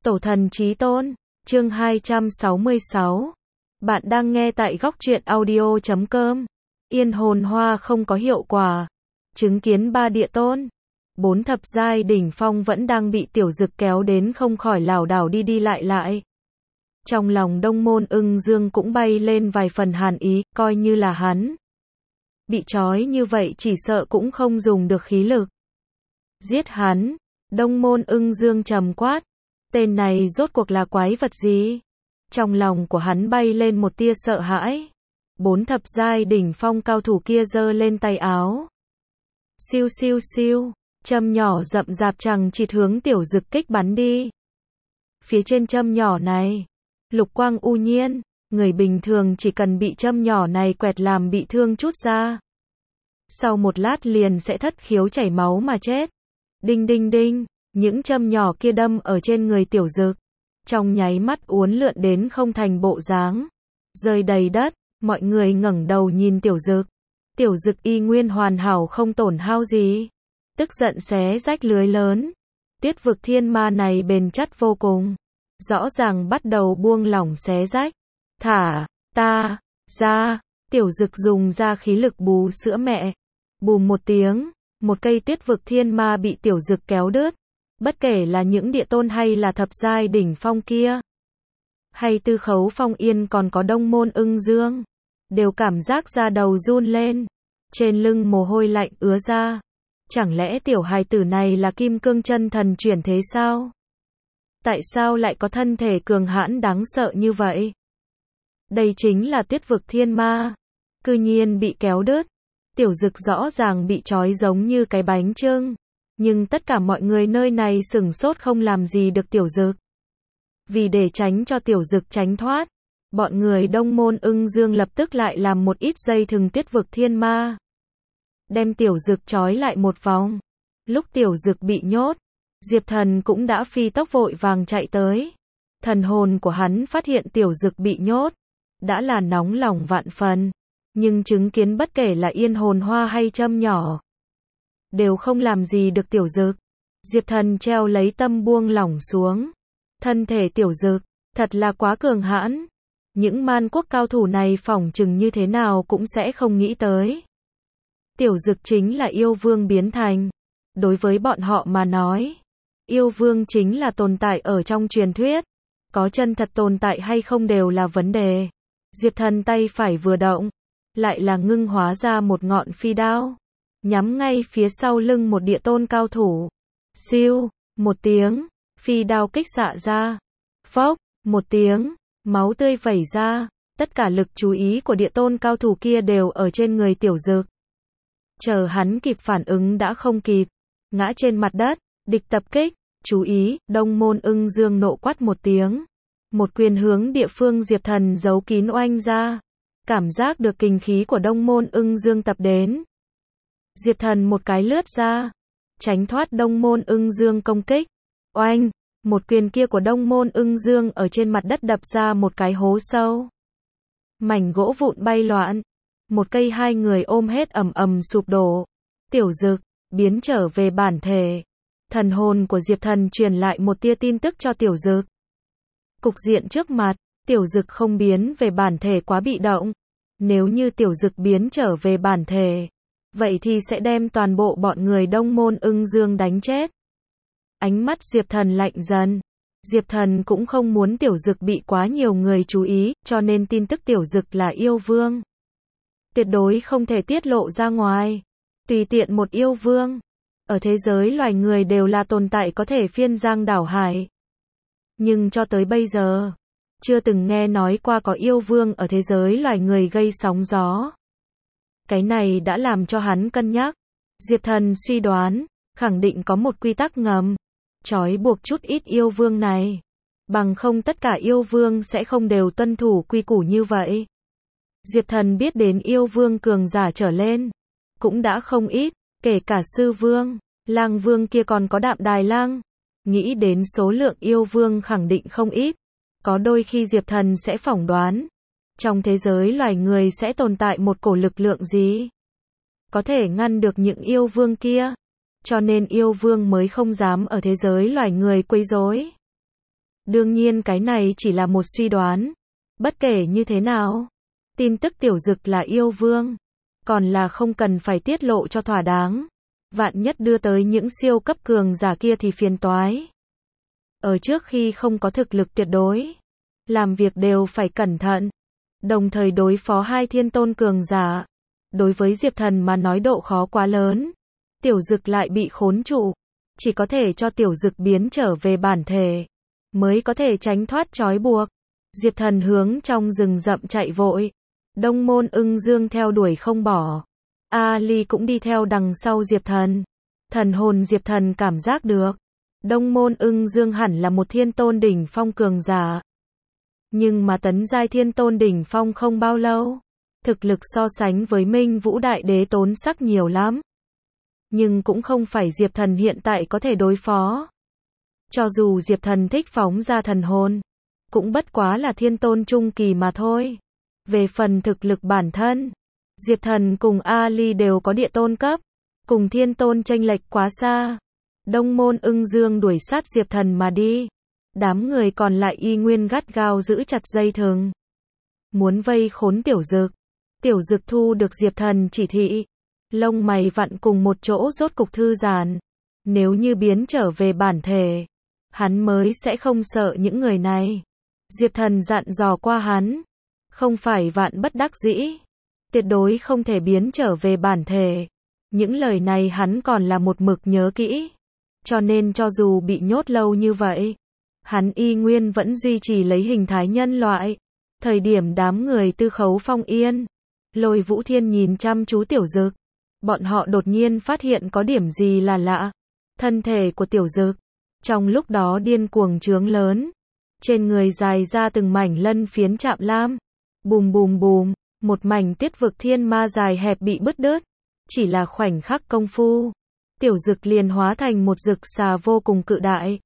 Tổ thần chí tôn, chương 266. Bạn đang nghe tại góc truyện audio.com. Yên hồn hoa không có hiệu quả. Chứng kiến 3 địa tôn, 4 thập giai đỉnh phong vẫn đang bị Tiểu Dực kéo đến không khỏi lảo đảo đi đi lại lại. Trong lòng Đông Môn Ưng Dương cũng bay lên vài phần hàn ý, coi như là hắn bị trói như vậy chỉ sợ cũng không dùng được khí lực. Giết hắn, Đông Môn Ưng Dương trầm quát. Tên này rốt cuộc là quái vật gì? Trong lòng của hắn bay lên một tia sợ hãi. 4 thập giai đỉnh phong cao thủ kia giơ lên tay áo. Siêu siêu siêu, châm nhỏ rậm rạp chằng chịt hướng Tiểu Dực kích bắn đi. Phía trên châm nhỏ này, lục quang u nhiên, người bình thường chỉ cần bị châm nhỏ này quẹt làm bị thương chút ra, sau một lát liền sẽ thất khiếu chảy máu mà chết. Đinh đinh đinh, những châm nhỏ kia đâm ở trên người Tiểu Dực, trong nháy mắt uốn lượn đến không thành bộ dáng, rơi đầy đất. Mọi người ngẩng đầu nhìn Tiểu Dực. Tiểu Dực y nguyên hoàn hảo không tổn hao gì. Tức giận xé rách lưới lớn. Tuyết vực thiên ma này bền chắc vô cùng. Rõ ràng bắt đầu buông lỏng xé rách. Thả ta ra. Tiểu Dực dùng ra khí lực bú sữa mẹ. Bùm một tiếng, một cây tuyết vực thiên ma bị Tiểu Dực kéo đứt. Bất kể là những địa tôn hay là thập giai đỉnh phong kia, hay Tư Khấu Phong Yên còn có Đông Môn Ưng Dương, đều cảm giác da đầu run lên, trên lưng mồ hôi lạnh ứa ra. Chẳng lẽ tiểu hài tử này là kim cương chân thần chuyển thế sao? Tại sao lại có thân thể cường hãn đáng sợ như vậy? Đây chính là tuyết vực thiên ma, cư nhiên bị kéo đứt. Tiểu Dực rõ ràng bị trói giống như cái bánh chưng, nhưng tất cả mọi người nơi này sửng sốt không làm gì được Tiểu Dực. Vì để tránh cho Tiểu Dực tránh thoát, bọn người Đông Môn Ưng Dương lập tức lại làm một ít dây thừng tuyết vực thiên ma, đem Tiểu Dực trói lại một vòng. Lúc Tiểu Dực bị nhốt, Diệp Thần cũng đã phi tốc vội vàng chạy tới. Thần hồn của hắn phát hiện Tiểu Dực bị nhốt, đã là nóng lòng vạn phần, nhưng chứng kiến bất kể là yên hồn hoa hay châm nhỏ, đều không làm gì được Tiểu Dực. Diệp Thần treo lấy tâm buông lỏng xuống. Thân thể Tiểu Dực thật là quá cường hãn. Những man quốc cao thủ này phỏng chừng như thế nào cũng sẽ không nghĩ tới. Tiểu Dực chính là yêu vương biến thành. Đối với bọn họ mà nói, yêu vương chính là tồn tại ở trong truyền thuyết. Có chân thật tồn tại hay không đều là vấn đề. Diệp Thần tay phải vừa động, lại là ngưng hóa ra một ngọn phi đao, nhắm ngay phía sau lưng một địa tôn cao thủ. Siêu, một tiếng, phi đao kích xạ ra. Phốc, một tiếng, máu tươi vẩy ra. Tất cả lực chú ý của địa tôn cao thủ kia đều ở trên người Tiểu Dực. Chờ hắn kịp phản ứng đã không kịp, ngã trên mặt đất. Địch tập kích, chú ý. Đông Môn Ưng Dương nộ quát một tiếng, một quyền hướng địa phương Diệp Thần giấu kín oanh ra. Cảm giác được kình khí của Đông Môn Ưng Dương tập đến, Diệp Thần một cái lướt ra, tránh thoát Đông Môn Ưng Dương công kích. Oanh, một quyền kia của Đông Môn Ưng Dương ở trên mặt đất đập ra một cái hố sâu. Mảnh gỗ vụn bay loạn, một cây hai người ôm hết ầm ầm sụp đổ. Tiểu Dực biến trở về bản thể. Thần hồn của Diệp Thần truyền lại một tia tin tức cho Tiểu Dực. Cục diện trước mặt, Tiểu Dực không biến về bản thể quá bị động. Nếu như Tiểu Dực biến trở về bản thể, vậy thì sẽ đem toàn bộ bọn người Đông Môn Ưng Dương đánh chết. Ánh mắt Diệp Thần lạnh dần. Diệp Thần cũng không muốn Tiểu Dực bị quá nhiều người chú ý, cho nên tin tức Tiểu Dực là yêu vương tuyệt đối không thể tiết lộ ra ngoài. Tùy tiện một yêu vương ở thế giới loài người đều là tồn tại có thể phiên giang đảo hải, nhưng cho tới bây giờ chưa từng nghe nói qua có yêu vương ở thế giới loài người gây sóng gió. Cái này đã làm cho hắn cân nhắc. Diệp Thần suy đoán, khẳng định có một quy tắc ngầm, trói buộc chút ít yêu vương này. Bằng không tất cả yêu vương sẽ không đều tuân thủ quy củ như vậy. Diệp Thần biết đến yêu vương cường giả trở lên, cũng đã không ít, kể cả sư vương, lang vương kia còn có Đạm Đài Lang. Nghĩ đến số lượng yêu vương khẳng định không ít. Có đôi khi Diệp Thần sẽ phỏng đoán, trong thế giới loài người sẽ tồn tại một cổ lực lượng gì có thể ngăn được những yêu vương kia. Cho nên yêu vương mới không dám ở thế giới loài người quấy rối. Đương nhiên cái này chỉ là một suy đoán. Bất kể như thế nào, tin tức Tiểu Dực là yêu vương, còn là không cần phải tiết lộ cho thỏa đáng. Vạn nhất đưa tới những siêu cấp cường giả kia thì phiền toái. Ở trước khi không có thực lực tuyệt đối, làm việc đều phải cẩn thận, đồng thời đối phó hai thiên tôn cường giả. Đối với Diệp Thần mà nói độ khó quá lớn, Tiểu Dực lại bị khốn trụ, chỉ có thể cho Tiểu Dực biến trở về bản thể, mới có thể tránh thoát trói buộc. Diệp Thần hướng trong rừng rậm chạy vội, Đông Môn Ưng Dương theo đuổi không bỏ. Ali cũng đi theo đằng sau Diệp Thần. Thần hồn Diệp Thần cảm giác được, Đông Môn Ưng Dương hẳn là một thiên tôn đỉnh phong cường giả. Nhưng mà tấn giai thiên tôn đỉnh phong không bao lâu, thực lực so sánh với Minh Vũ Đại Đế tốn sắc nhiều lắm. Nhưng cũng không phải Diệp Thần hiện tại có thể đối phó. Cho dù Diệp Thần thích phóng ra thần hồn, cũng bất quá là thiên tôn trung kỳ mà thôi. Về phần thực lực bản thân, Diệp Thần cùng Ali đều có địa tôn cấp, cùng thiên tôn chênh lệch quá xa. Đông Môn Ưng Dương đuổi sát Diệp Thần mà đi. Đám người còn lại y nguyên gắt gao giữ chặt dây thừng, muốn vây khốn Tiểu Dực. Tiểu Dực thu được Diệp Thần chỉ thị, lông mày vặn cùng một chỗ rốt cục thư giãn. Nếu như biến trở về bản thể, hắn mới sẽ không sợ những người này. Diệp Thần dặn dò qua hắn, không phải vạn bất đắc dĩ, tuyệt đối không thể biến trở về bản thể. Những lời này hắn còn là một mực nhớ kỹ, cho nên cho dù bị nhốt lâu như vậy, hắn y nguyên vẫn duy trì lấy hình thái nhân loại. Thời điểm đám người Tư Khấu Phong Yên, Lôi Vũ Thiên nhìn chăm chú Tiểu Dực, bọn họ đột nhiên phát hiện có điểm gì là lạ. Thân thể của Tiểu Dực trong lúc đó điên cuồng trướng lớn, trên người dài ra từng mảnh lân phiến chạm lam. Bùm bùm bùm, một mảnh tiết vực thiên ma dài hẹp bị bứt đứt. Chỉ là khoảnh khắc công phu, Tiểu Dực liền hóa thành một dực xà vô cùng cự đại.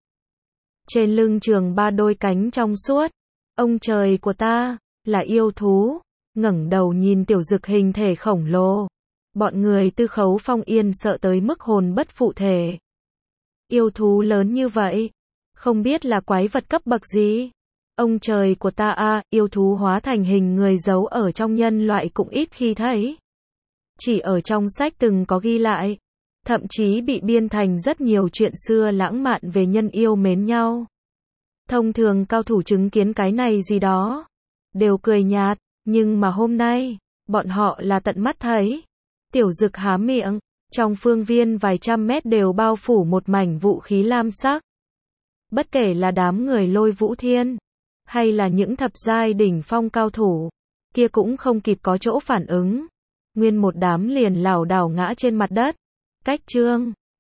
Trên lưng trường ba đôi cánh trong suốt. Ông trời của ta, là yêu thú. Ngẩng đầu nhìn Tiểu Dực hình thể khổng lồ, bọn người Tư Khấu Phong Yên sợ tới mức hồn bất phụ thể. Yêu thú lớn như vậy, không biết là quái vật cấp bậc gì. Ông trời của ta a, yêu thú hóa thành hình người giấu ở trong nhân loại cũng ít khi thấy. Chỉ ở trong sách từng có ghi lại, thậm chí bị biên thành rất nhiều chuyện xưa lãng mạn về nhân yêu mến nhau. Thông thường cao thủ chứng kiến cái này gì đó, đều cười nhạt, nhưng mà hôm nay, bọn họ là tận mắt thấy. Tiểu Dực há miệng, trong phương viên vài trăm mét đều bao phủ một mảnh vũ khí lam sắc. Bất kể là đám người Lôi Vũ Thiên, hay là những thập giai đỉnh phong cao thủ, kia cũng không kịp có chỗ phản ứng. Nguyên một đám liền lảo đảo ngã trên mặt đất. Cách chương